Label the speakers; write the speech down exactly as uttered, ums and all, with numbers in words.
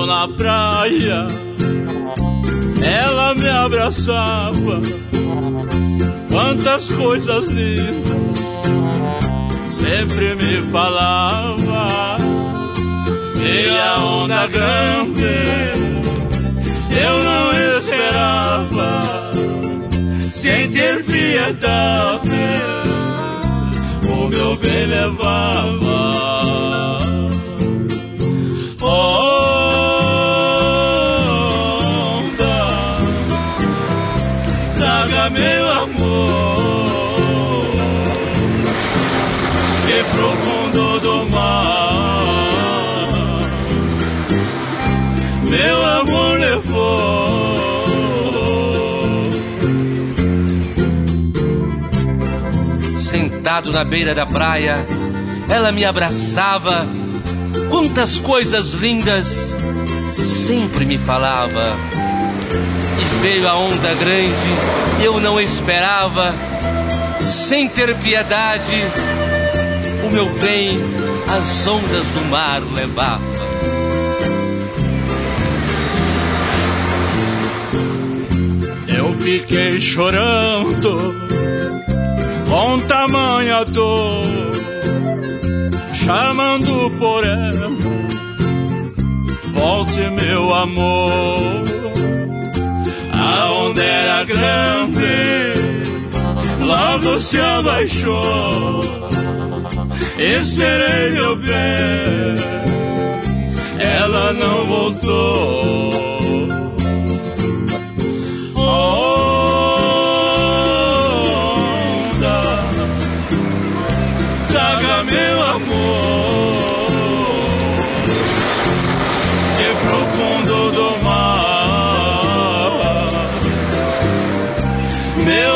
Speaker 1: Sentado na praia, ela me abraçava. Quantas coisas lindas sempre me falava. Meia onda grande eu não esperava, sem ter piedade o meu bem levava. Onda, traga meu amor, que profundo do mar meu amor levou.
Speaker 2: Sentado na beira da praia, ela me abraçava. Quantas coisas lindas sempre me falava. E veio a onda grande, eu não esperava. Sem ter piedade, o meu bem as ondas do mar levava.
Speaker 1: Eu fiquei chorando com tamanha dor, chamando por ela, volte meu amor. A onda era grande, logo se abaixou. Esperei meu bem, ela não voltou. Traga meu amor, que profundo do mar meu